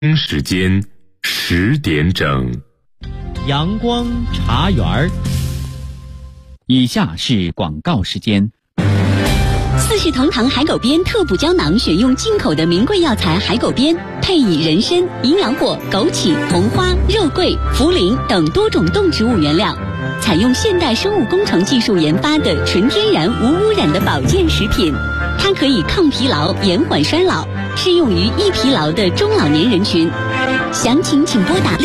时间10点整， 阳光茶园儿。以下是广告时间。 四世同堂海狗鞭特补胶囊选用进口的名贵药材海狗鞭，配以人参、营养果、枸杞、红花、肉桂、茯苓等多种动植物原料，采用现代生物工程技术研发的纯天然无污染的保健食品。它可以抗疲劳、延缓衰老，适用于易疲劳的中老年人群。详情请拨打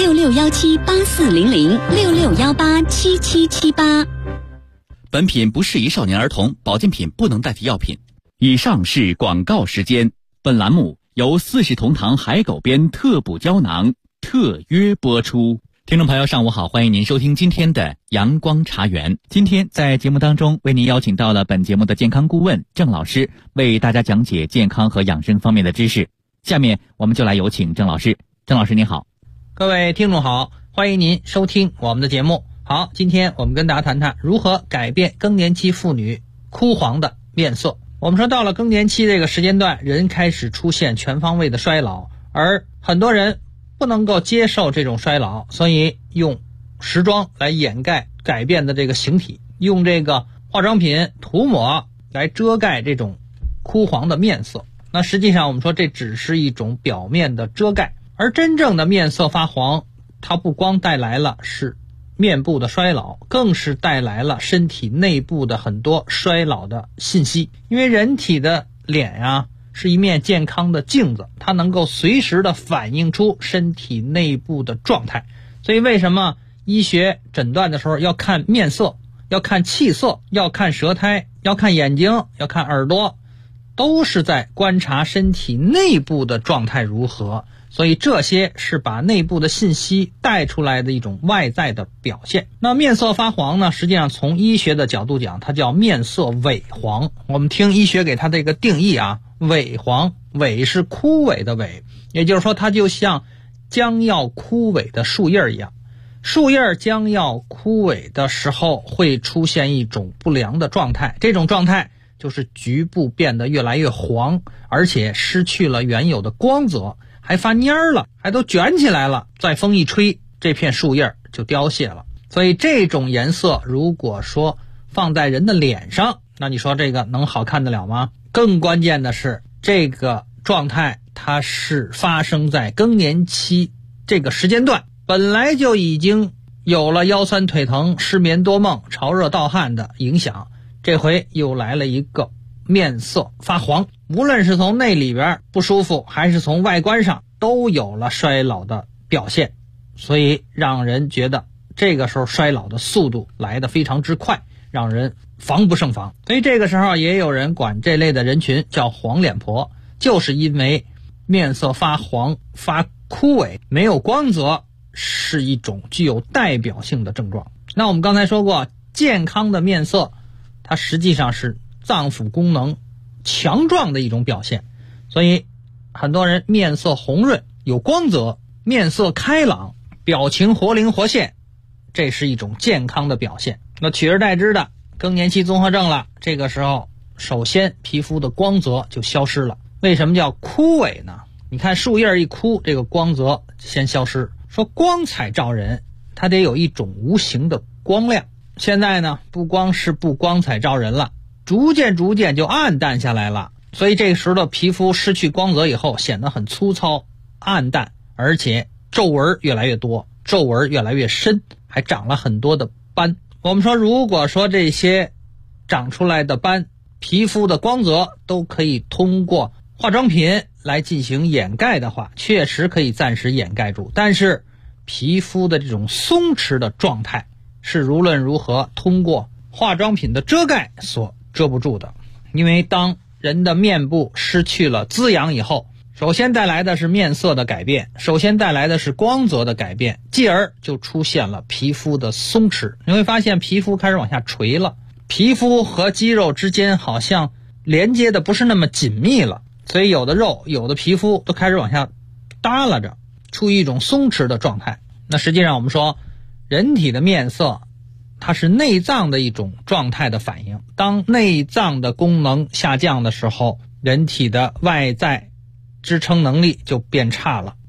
6617840066187778。 本品不适宜少年儿童，保健品不能代替药品。以上是广告时间。本栏目由四世同堂海狗鞭特补胶囊特约播出。听众朋友上午好，欢迎您收听今天的阳光茶园。今天在节目当中为您邀请到了本节目的健康顾问郑老师，为大家讲解健康和养生方面的知识。下面我们就来有请郑老师。郑老师您好。 各位听众好，欢迎您收听我们的节目。好，今天我们跟大家谈谈如何改变更年期妇女枯黄的面色。我们说到了更年期这个时间段，人开始出现全方位的衰老，而很多人不能够接受这种衰老，所以用时装来掩盖改变的这个形体，用这个化妆品涂抹来遮盖这种枯黄的面色。那实际上我们说这只是一种表面的遮盖，而真正的面色发黄，它不光带来了是面部的衰老，更是带来了身体内部的很多衰老的信息。因为人体的脸啊是一面健康的镜子，它能够随时的反映出身体内部的状态。所以为什么医学诊断的时候要看面色，要看气色，要看舌苔，要看眼睛，要看耳朵，都是在观察身体内部的状态如何。所以这些是把内部的信息带出来的一种外在的表现。那面色发黄呢，实际上从医学的角度讲，它叫面色萎黄。我们听医学给它这个定义啊，萎黄，萎是枯萎的萎，也就是说它就像将要枯萎的树叶一样。树叶将要枯萎的时候会出现一种不良的状态，这种状态就是局部变得越来越黄，而且失去了原有的光泽，还发蔫了，还都卷起来了，再风一吹，这片树叶就凋谢了。所以这种颜色如果说放在人的脸上，那你说这个能好看得了吗？更关键的是，这个状态它是发生在更年期这个时间段，本来就已经有了腰酸腿疼、失眠多梦、潮热盗汗的影响，这回又来了一个面色发黄，无论是从内里边不舒服，还是从外观上都有了衰老的表现，所以让人觉得这个时候衰老的速度来得非常之快，让人防不胜防。所以这个时候也有人管这类的人群叫黄脸婆，就是因为面色发黄、发枯萎、没有光泽，是一种具有代表性的症状。那我们刚才说过，健康的面色它实际上是脏腑功能强壮的一种表现，所以很多人面色红润有光泽，面色开朗，表情活灵活现，这是一种健康的表现。那取而代之的更年期综合症了，这个时候首先皮肤的光泽就消失了。为什么叫枯萎呢？你看树叶一枯，这个光泽先消失。说光彩照人，它得有一种无形的光亮。现在呢，不光是不光彩照人了，逐渐就暗淡下来了。所以这时候的皮肤失去光泽以后，显得很粗糙、暗淡，而且皱纹越来越多，皱纹越来越深，还长了很多的斑。我们说，如果说这些长出来的斑，皮肤的光泽都可以通过化妆品来进行掩盖的话，确实可以暂时掩盖住，但是皮肤的这种松弛的状态是无论如何通过化妆品的遮盖所遮不住的。因为当人的面部失去了滋养以后，首先带来的是面色的改变，首先带来的是光泽的改变，继而就出现了皮肤的松弛。你会发现皮肤开始往下垂了，皮肤和肌肉之间好像连接的不是那么紧密了，所以有的肉有的皮肤都开始往下耷拉着，处于一种松弛的状态。那实际上我们说，人体的面色它是内脏的一种状态的反应，当内脏的功能下降的时候，人体的外在支撑能力就变差了，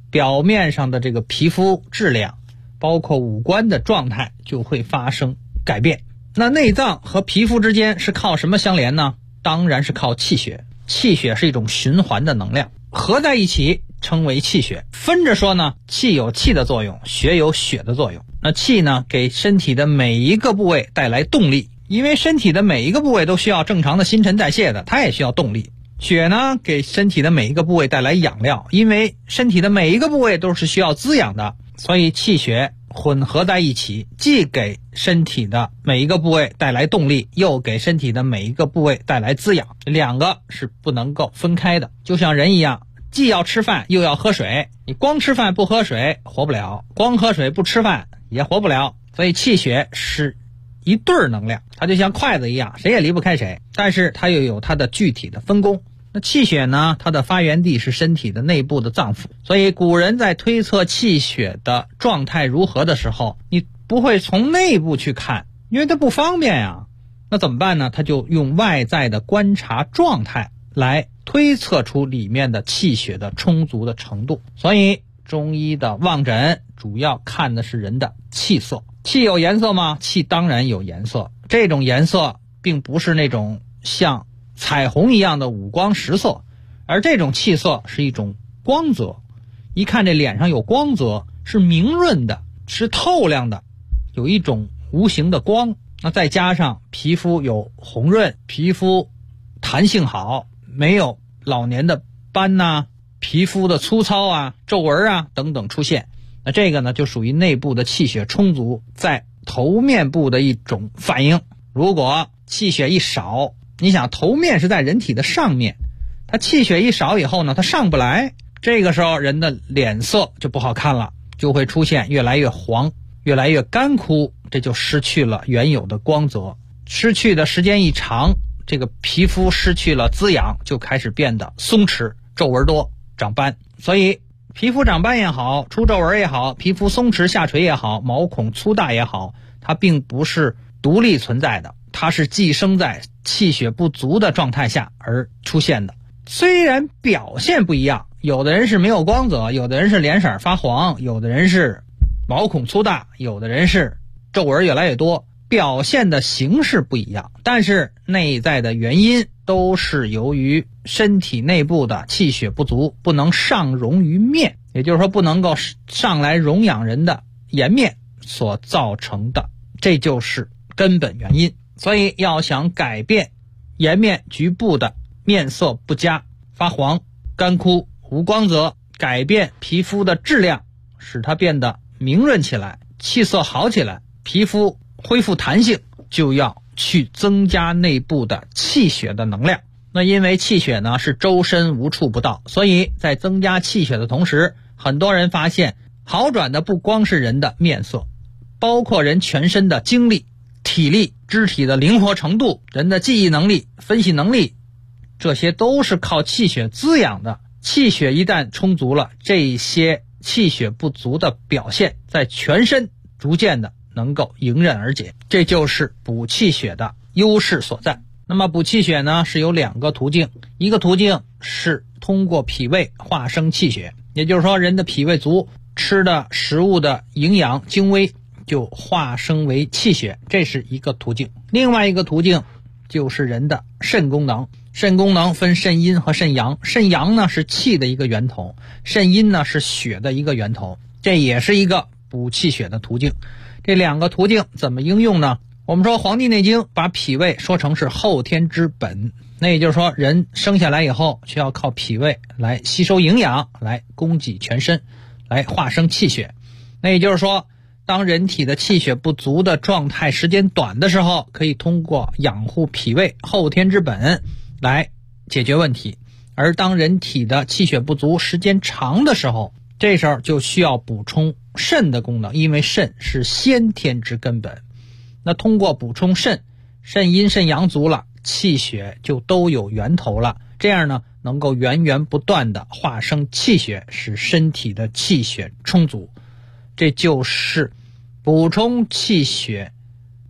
表面上的这个皮肤质量，包括五官的状态就会发生改变。那内脏和皮肤之间是靠什么相连呢？当然是靠气血。气血是一种循环的能量，合在一起称为气血。分着说呢，气有气的作用，血有血的作用。那气呢，给身体的每一个部位带来动力，因为身体的每一个部位都需要正常的新陈代谢的，它也需要动力。血呢，给身体的每一个部位带来养料，因为身体的每一个部位都是需要滋养的，所以气血混合在一起，既给身体的每一个部位带来动力，又给身体的每一个部位带来滋养，两个是不能够分开的。就像人一样，既要吃饭又要喝水，你光吃饭不喝水活不了，光喝水不吃饭也活不了。所以气血是一对儿能量，它就像筷子一样，谁也离不开谁，但是它又有它的具体的分工。那气血呢，它的发源地是身体的内部的脏腑，所以古人在推测气血的状态如何的时候，你不会从内部去看，因为它不方便呀。那怎么办呢？他就用外在的观察状态来推测出里面的气血的充足的程度。所以中医的望诊主要看的是人的气色。气有颜色吗？气当然有颜色，这种颜色并不是那种像彩虹一样的五光十色，而这种气色是一种光泽，一看这脸上有光泽，是明润的，是透亮的，有一种无形的光。那再加上皮肤有红润，皮肤弹性好，没有老年的斑呐、皮肤的粗糙啊、皱纹啊等等出现，那这个呢就属于内部的气血充足在头面部的一种反应。如果气血一少，你想头面是在人体的上面，它气血一少以后呢，它上不来，这个时候人的脸色就不好看了，就会出现越来越黄，越来越干枯，这就失去了原有的光泽。失去的时间一长，这个皮肤失去了滋养，就开始变得松弛，皱纹多，长斑。所以皮肤长斑也好，出皱纹也好，皮肤松弛下垂也好，毛孔粗大也好，它并不是独立存在的，它是寄生在气血不足的状态下而出现的。虽然表现不一样，有的人是没有光泽，有的人是脸色发黄，有的人是毛孔粗大，有的人是皱纹越来越多，表现的形式不一样，但是内在的原因都是由于身体内部的气血不足，不能上溶于面，也就是说不能够上来容养人的颜面所造成的，这就是根本原因。所以要想改变颜面局部的面色不佳、发黄、干枯、无光泽，改变皮肤的质量，使它变得明润起来，气色好起来，皮肤恢复弹性，就要去增加内部的气血的能量。那因为气血呢是周身无处不到，所以在增加气血的同时，很多人发现好转的不光是人的面色，包括人全身的精力、体力、肢体的灵活程度、人的记忆能力、分析能力，这些都是靠气血滋养的。气血一旦充足了，这些气血不足的表现在全身逐渐的能够迎刃而解，这就是补气血的优势所在。那么补气血呢是有两个途径，一个途径是通过脾胃化生气血，也就是说人的脾胃足，吃的食物的营养精微就化生为气血，这是一个途径。另外一个途径就是人的肾功能，肾功能分肾阴和肾阳，肾阳呢是气的一个源头，肾阴呢是血的一个源头，这也是一个补气血的途径。这两个途径怎么应用呢？我们说《黄帝内经》把脾胃说成是后天之本，那也就是说人生下来以后需要靠脾胃来吸收营养，来供给全身，来化生气血。那也就是说当人体的气血不足的状态时间短的时候，可以通过养护脾胃后天之本来解决问题。而当人体的气血不足时间长的时候，这时候就需要补充肾的功能，因为肾是先天之根本。那通过补充肾，肾阴肾阳足了，气血就都有源头了，这样呢能够源源不断的化生气血，使身体的气血充足。这就是补充气血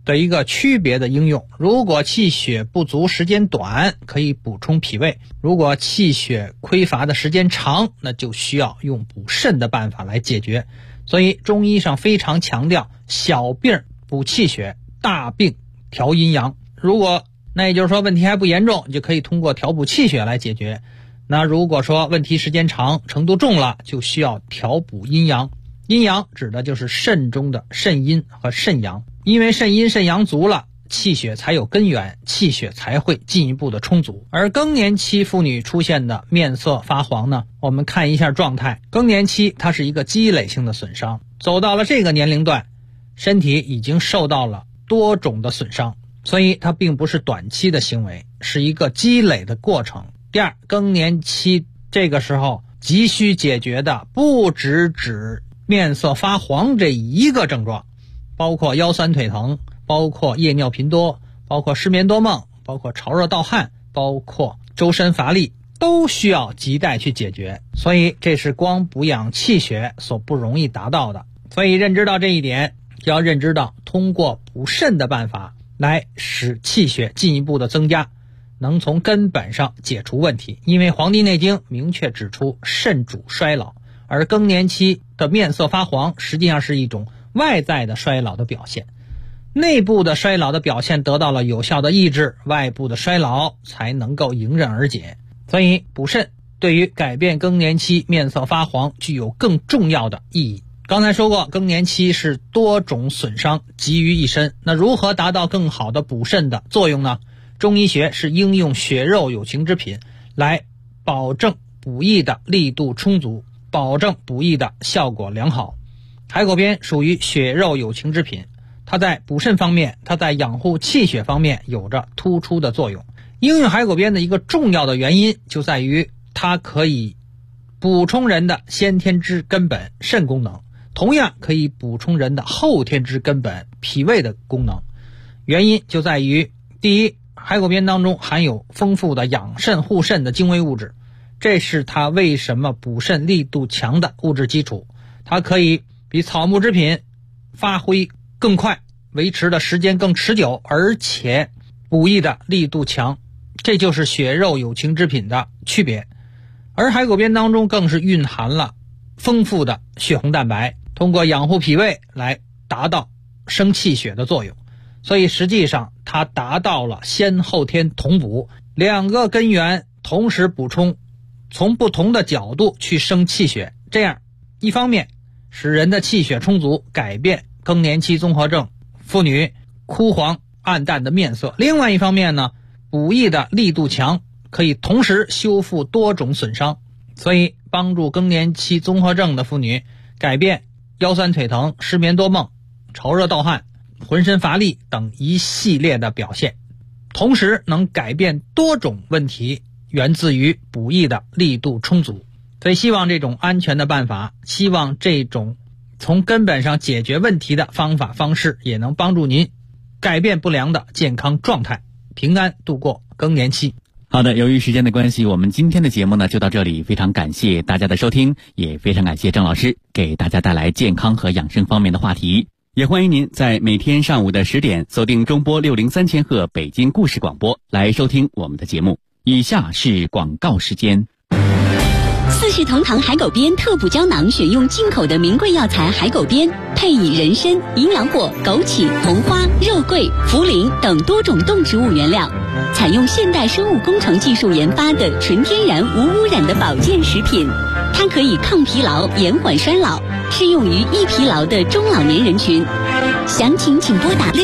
的一个区别的应用。如果气血不足时间短，可以补充脾胃；如果气血匮乏的时间长，那就需要用补肾的办法来解决。所以中医上非常强调小病补气血，大病调阴阳。那也就是说问题还不严重，就可以通过调补气血来解决。那如果说问题时间长，程度重了，就需要调补阴阳。阴阳指的就是肾中的肾阴和肾阳，因为肾阴肾阳足了，气血才有根源，气血才会进一步的充足。而更年期妇女出现的面色发黄呢，我们看一下状态。更年期它是一个积累性的损伤，走到了这个年龄段，身体已经受到了多种的损伤，所以它并不是短期的行为，是一个积累的过程。第二，更年期这个时候急需解决的不只指面色发黄这一个症状，包括腰酸腿疼，包括夜尿频多，包括失眠多梦，包括潮热盗汗，包括周身乏力，都需要亟待去解决。所以这是光补养气血所不容易达到的。所以认知到这一点，就要认知到通过补肾的办法来使气血进一步的增加，能从根本上解除问题。因为《黄帝内经》明确指出肾主衰老，而更年期的面色发黄实际上是一种外在的衰老的表现，内部的衰老的表现得到了有效的抑制，外部的衰老才能够迎刃而解。所以补肾对于改变更年期面色发黄具有更重要的意义。刚才说过，更年期是多种损伤集于一身，那如何达到更好的补肾的作用呢？中医学是应用血肉有情之品来保证补益的力度充足，保证补益的效果良好。海狗鞭属于血肉有情之品，它在补肾方面，它在养护气血方面有着突出的作用。应用海狗鞭的一个重要的原因就在于它可以补充人的先天之根本肾功能，同样可以补充人的后天之根本脾胃的功能。原因就在于，第一，海狗鞭当中含有丰富的养肾护肾的精微物质，这是它为什么补肾力度强的物质基础。它可以比草木之品发挥更快，维持的时间更持久，而且补益的力度强，这就是血肉有情之品的区别。而海狗鞭当中更是蕴含了丰富的血红蛋白，通过养护脾胃来达到生气血的作用。所以实际上它达到了先后天同补，两个根源同时补充，从不同的角度去生气血，这样一方面使人的气血充足，改变更年期综合症妇女枯黄暗淡的面色，另外一方面呢，补益的力度强，可以同时修复多种损伤，所以帮助更年期综合症的妇女改变腰酸腿疼、失眠多梦、潮热盗汗、浑身乏力等一系列的表现，同时能改变多种问题，源自于补益的力度充足。所以希望这种安全的办法，希望这种从根本上解决问题的方法方式，也能帮助您改变不良的健康状态，平安度过更年期。 好的，由于时间的关系，我们今天的节目呢就到这里，非常感谢大家的收听，也非常感谢郑老师给大家带来健康和养生方面的话题。也欢迎您在每天上午的10点锁定中波603千赫北京故事广播来收听我们的节目。以下是广告时间。 四世同堂海狗鞭特补胶囊选用进口的名贵药材海狗鞭，配以人参、营养果、枸杞、红花、肉桂、茯苓等多种动植物原料，采用现代生物工程技术研发的纯天然无污染的保健食品。它可以抗疲劳、延缓衰老，适用于易疲劳的中老年人群。详情请拨打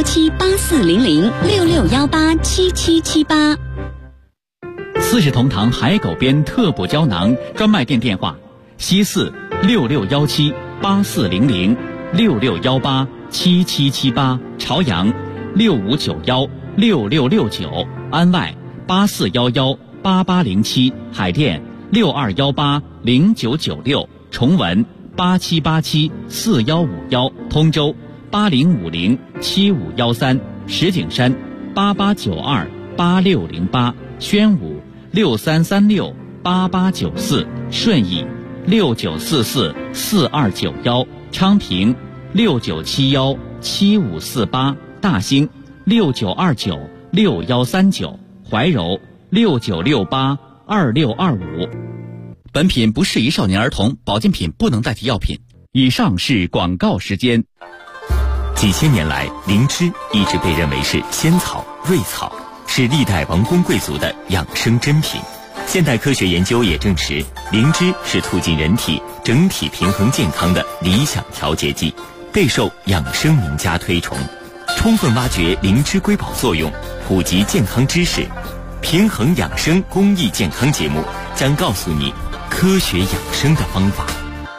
6617840066187778。 四世同堂海狗鞭特补胶囊专卖店电话：西4 66178400 66187778，朝阳6591 6669，安外8411 8807，海淀6218 0996，重文8787 4151，通州8050 7513，石景山8892 8608，宣武6336 8894，顺义6944 4291，昌平6971 7548 大兴69296139，怀柔69682625。本品不适宜少年儿童，保健品不能代替药品。以上是广告时间。 几千年来，灵芝一直被认为是仙草、瑞草，是历代王公贵族的养生珍品。现代科学研究也证实，灵芝是促进人体整体平衡健康的理想调节剂，备受养生名家推崇。充分挖掘灵芝瑰宝作用，普及健康知识，平衡养生公益健康节目将告诉你科学养生的方法。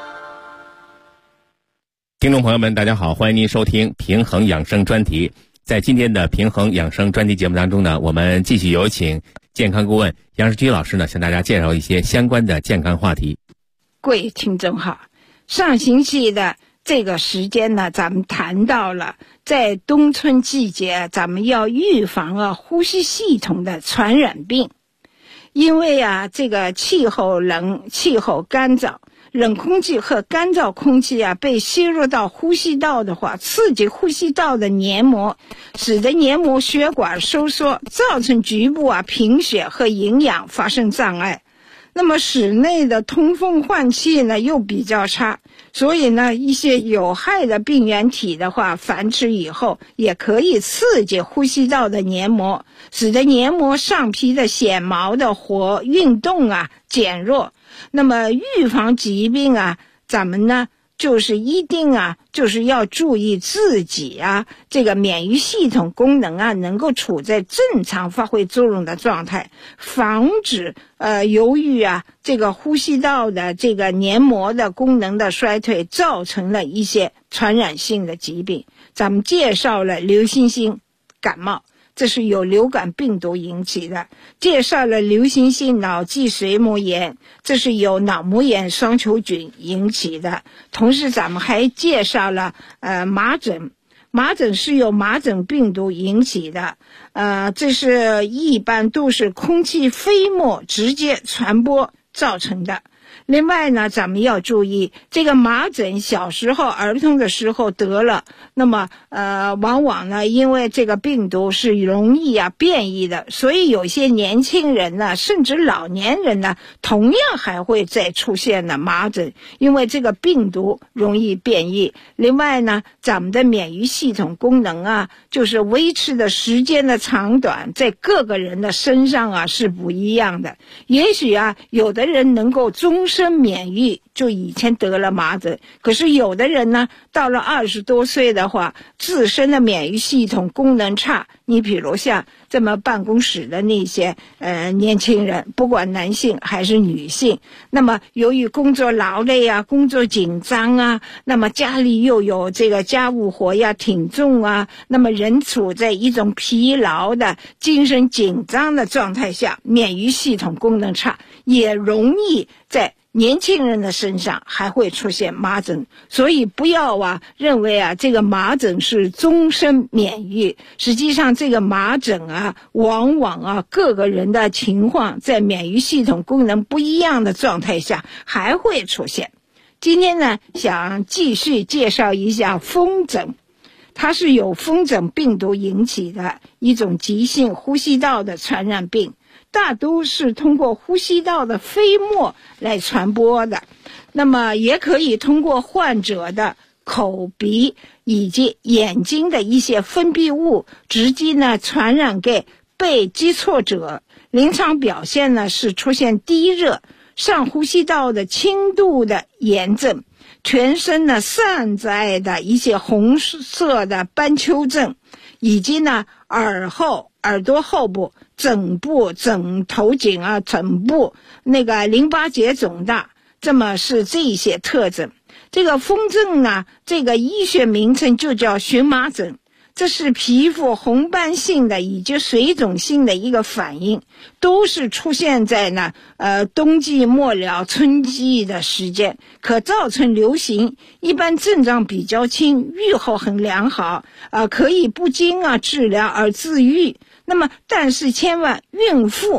听众朋友们，大家好，欢迎您收听平衡养生专题。在今天的平衡养生专题节目当中呢，我们继续有请健康顾问杨世军老师呢，向大家介绍一些相关的健康话题。 各位听众好，上星期的这个时间呢，咱们谈到了在冬春季节，咱们要预防呼吸系统的传染病。因为这个气候冷，气候干燥，冷空气和干燥空气被吸入到呼吸道的话，刺激呼吸道的黏膜，使得黏膜血管收缩，造成局部贫血和营养发生障碍。那么室内的通风换气呢又比较差，所以呢一些有害的病原体的话繁殖以后，也可以刺激呼吸道的黏膜，使得黏膜上皮的纤毛的运动减弱。那么预防疾病咱们呢就是一定就是要注意自己这个免疫系统功能能够处在正常发挥作用的状态，防止由于这个呼吸道的这个黏膜的功能的衰退，造成了一些传染性的疾病。咱们介绍了流行性感冒，这是由流感病毒引起的；介绍了流行性脑际髓膜炎，这是由脑膜炎双球菌引起的。同时咱们还介绍了麻疹，麻疹是由麻疹病毒引起的，这是一般都是空气飞沫直接传播造成的。另外呢，咱们要注意这个麻疹，小时候儿童的时候得了，那么往往呢因为这个病毒是容易变异的，所以有些年轻人呢甚至老年人呢同样还会再出现麻疹，因为这个病毒容易变异。另外呢，咱们的免疫系统功能就是维持的时间的长短在各个人的身上是不一样的。也许有的人能够终身免疫，就以前得了麻疹，可是有的人呢到了20多岁的话，自身的免疫系统功能差。你比如像这么办公室的那些年轻人，不管男性还是女性，那么由于工作劳累工作紧张那么家里又有这个家务活挺重那么人处在一种疲劳的精神紧张的状态下，免疫系统功能差，也容易在年轻人的身上还会出现麻疹。所以不要认为这个麻疹是终身免疫，实际上这个麻疹往往各个人的情况在免疫系统功能不一样的状态下还会出现。今天呢，想继续介绍一下风疹，它是由风疹病毒引起的一种急性呼吸道的传染病，大都是通过呼吸道的飞沫来传播的，那么也可以通过患者的口鼻以及眼睛的一些分泌物直接传染给被接触者。临床表现呢是出现低热、上呼吸道的轻度的炎症，全身散在的一些红色的斑丘症，以及耳朵后部、枕部、枕头颈枕部那个淋巴结肿大，这么是这些特征。这个风疹呢，这个医学名称就叫荨麻疹，这是皮肤红斑性的以及水肿性的一个反应，都是出现在冬季末了春季的时间，可造成流行，一般症状比较轻，预后很良好，可以不经治疗而自愈。那么但是千万孕妇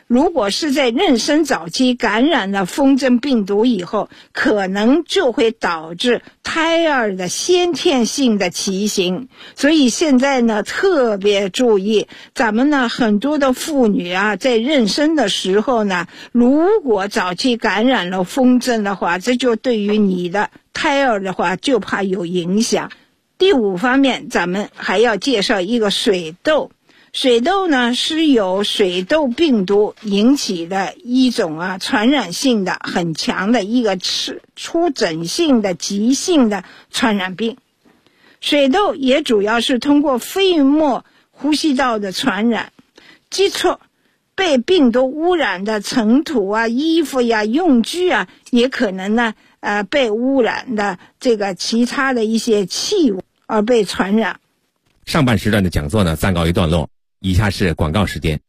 如果是在妊娠早期感染了风疹病毒以后，可能就会导致胎儿的先天性的畸形。所以现在呢，特别注意，咱们呢很多的妇女啊，在妊娠的时候呢，如果早期感染了风疹的话，这就对于你的胎儿的话就怕有影响。第5方面，咱们还要介绍一个水痘。水痘呢是由水痘病毒引起的一种传染性的很强的一个出疹性的急性的传染病。水痘也主要是通过飞沫呼吸道的传染，接触被病毒污染的尘土啊、衣服呀、用具啊，也可能呢被污染的这个其他的一些器物而被传染。 上半时段的讲座呢暂告一段落，以下是广告时间。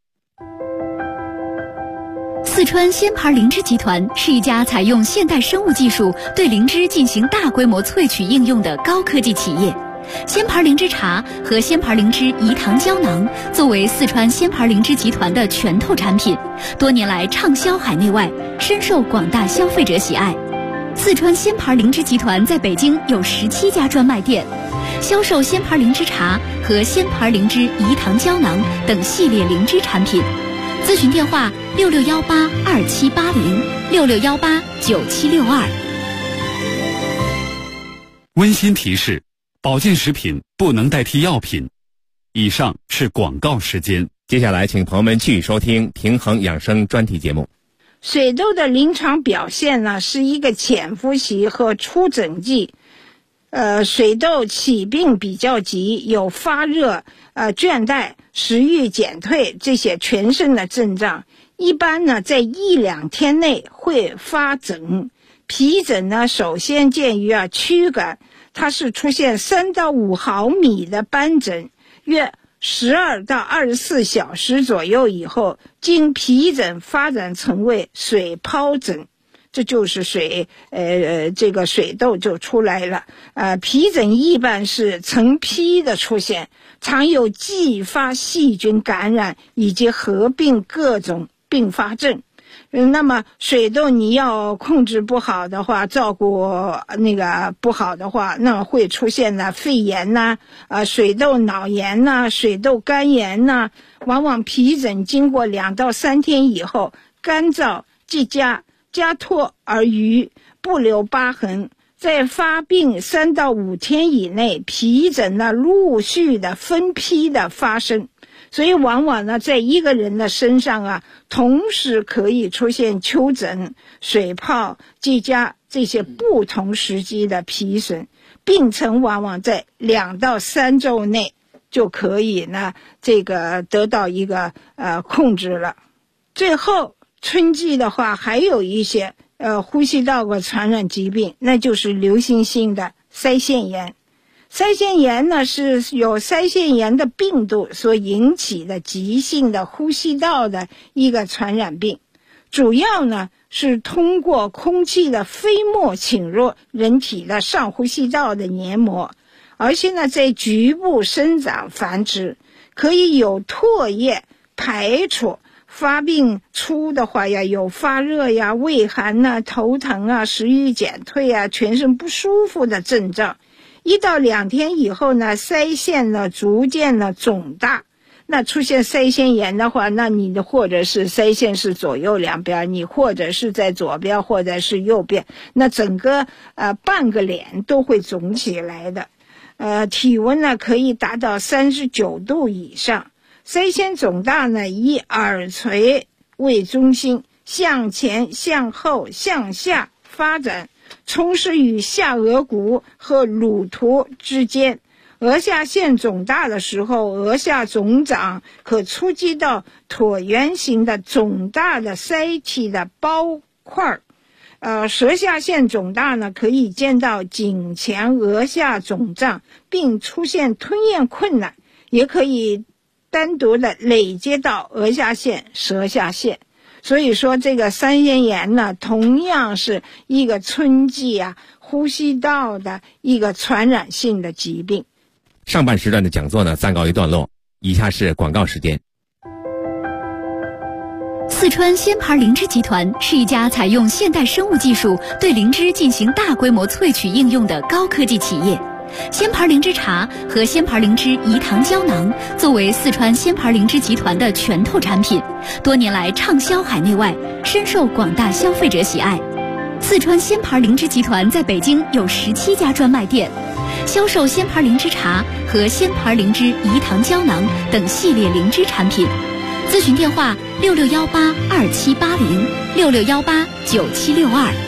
四川鲜牌灵芝集团是一家采用现代生物技术对灵芝进行大规模萃取应用的高科技企业。鲜牌灵芝茶和鲜牌灵芝饴糖胶囊作为四川鲜牌灵芝集团的拳头产品，多年来畅销海内外，深受广大消费者喜爱。四川鲜牌灵芝集团在北京有17家专卖店，销售鲜牌灵芝茶和鲜牌灵芝饴糖胶囊等系列灵芝产品。咨询电话66182780，66189762。 温馨提示：保健食品不能代替药品。以上是广告时间。 接下来请朋友们继续收听平衡养生专题节目。 水痘的临床表现呢，是一个潜伏期和出疹季。水痘起病比较急，有发热、倦怠、食欲减退这些全身的症状。一般呢，在1-2天内会发疹。皮疹呢，首先见于躯干，它是出现3到5毫米的斑疹，约12到24小时左右以后，经皮疹发展成为水疱疹，这就是这个水痘就出来了。皮疹一般是成批的出现，常有继发细菌感染以及合并各种并发症。那么水痘你要控制不好的话，照顾不好的话，那会出现肺炎水痘脑炎水痘肝炎往往皮疹经过2到3天以后，干燥即加脱而愈，不留疤痕。在发病3到5天以内，皮疹陆续的分批的发生。所以往往呢，在一个人的身上同时可以出现丘疹、水疱、即加这些不同时期的皮疹，病程往往在2到3周内就可以呢得到一个控制了。最后春季的话，还有一些呼吸道的传染疾病，那就是流行性的腮腺炎。腮腺炎呢，是由腮腺炎的病毒所引起的急性的呼吸道的一个传染病，主要呢是通过空气的飞沫侵入人体的上呼吸道的黏膜，而且呢在局部生长繁殖，可以有唾液排出。发病初的话有发热畏寒头疼食欲减退全身不舒服的症状。1到2天以后呢，腮腺逐渐肿大。那出现腮腺炎的话，那你的或者是腮腺是左右两边，你或者是在左边或者是右边，那整个半个脸都会肿起来的。体温呢可以达到39度以上。腮腺肿大呢，以耳垂为中心，向前、向后、向下发展，充实于下颚骨和乳突之间。额下腺肿大的时候，额下肿长可触及到椭圆形的肿大的腮体的包块。舌下腺肿大呢，可以见到颈前额下肿胀，并出现吞咽困难，也可以单独的累接到额下腺、舌下腺。所以说这个腮腺炎呢，同样是一个春季呼吸道的一个传染性的疾病。 上半时段的讲座呢暂告一段落，以下是广告时间。 四川鲜牌灵芝集团是一家采用现代生物技术对灵芝进行大规模萃取应用的高科技企业。鲜牌灵芝茶和鲜牌灵芝饴糖胶囊作为四川鲜牌灵芝集团的拳头产品，多年来畅销海内外，深受广大消费者喜爱。四川鲜牌灵芝集团在北京有17家专卖店，销售鲜牌灵芝茶和鲜牌灵芝饴糖胶囊等系列灵芝产品。咨询电话66182780，66189762。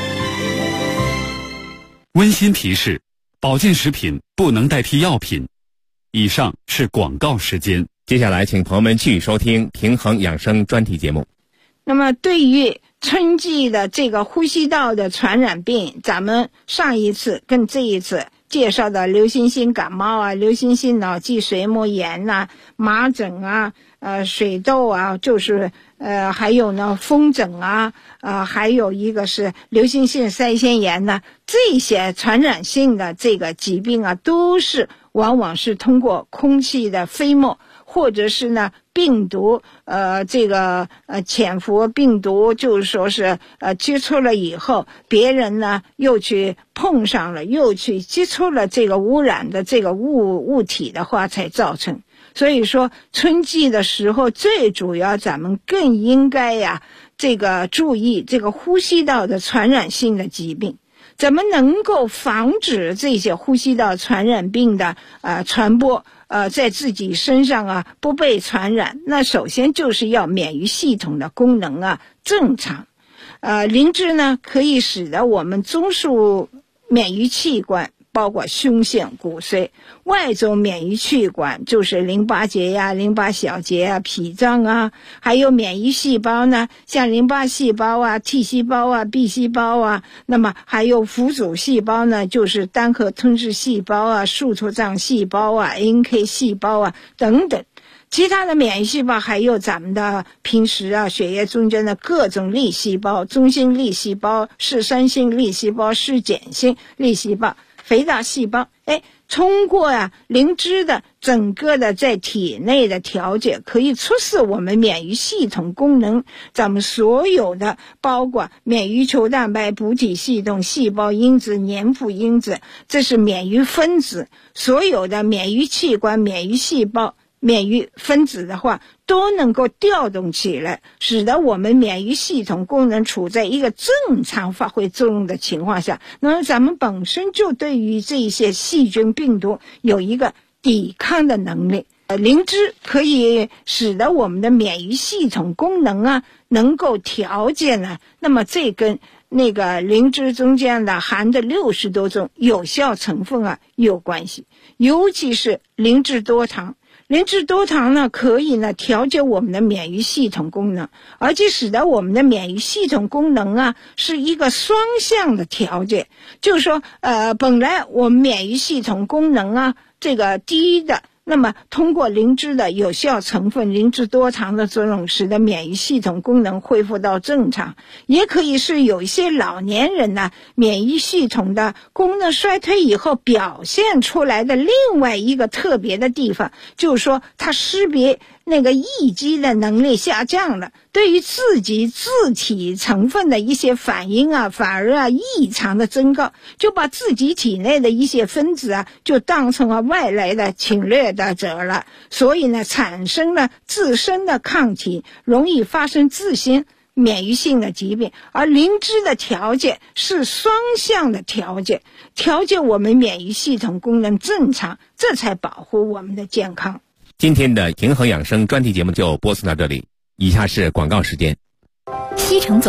温馨提示：保健食品不能代替药品。以上是广告时间。 接下来，请朋友们继续收听平衡养生专题节目。 那么，对于春季的这个呼吸道的传染病，咱们上一次跟这一次介绍的流行性感冒啊、流行性脑际髓膜炎呐、麻疹啊、水痘啊，就是还有呢风疹啊，还有一个是流行性腮腺炎呢，这些传染性的这个疾病啊，都是往往是通过空气的飞沫，或者是呢病毒潜伏病毒，就是说是接触了以后，别人呢又去碰上了，又去接触了这个污染的这个物体的话才造成。所以说春季的时候，最主要咱们更应该这个注意这个呼吸道的传染性的疾病。怎么能够防止这些呼吸道传染病的传播在自己身上不被传染？那首先就是要免疫系统的功能正常。灵芝呢可以使得我们中枢免疫器官，包括胸腺、骨髓，外周免疫器官就是淋巴结呀、淋巴小结啊、脾脏啊，还有免疫细胞呢，像淋巴细胞啊、T 细胞啊、B 细胞啊，那么还有辅助细胞呢，就是单核吞噬细胞啊、树突状细胞啊、NK 细胞啊等等。其他的免疫细胞还有咱们的平时血液中间的各种粒细胞，中性粒细胞、视酸性粒细胞、视碱性粒细胞、肥大细胞，通过灵芝的整个的在体内的调节，可以促使我们免疫系统功能，咱们所有的包括免疫球蛋白、补体系统、细胞因子、黏附因子，这是免疫分子，所有的免疫器官、免疫细胞、免疫分子的话都能够调动起来，使得我们免疫系统功能处在一个正常发挥作用的情况下，那么咱们本身就对于这些细菌病毒有一个抵抗的能力。灵芝可以使得我们的免疫系统功能能够调节呢，那么这跟那个灵芝中间的含的60多种有效成分有关系，尤其是灵芝多糖。灵芝多糖呢，可以呢调节我们的免疫系统功能，而且使得我们的免疫系统功能是一个双向的调节。就是说，本来我们免疫系统功能这个低的，那么通过灵芝的有效成分灵芝多糖的作用，使得免疫系统功能恢复到正常。也可以是有一些老年人呢，免疫系统的功能衰退以后表现出来的另外一个特别的地方，就是说他识别那个异基的能力下降了，对于自己自体成分的一些反应反而异常的增高，就把自己体内的一些分子就当成了外来的侵略者了，所以呢产生了自身的抗体，容易发生自身免疫性的疾病。而灵芝的调节是双向的调节，调节我们免疫系统功能正常，这才保护我们的健康。 今天的平衡养生专题节目就播送到这里，以下是广告时间。 西城总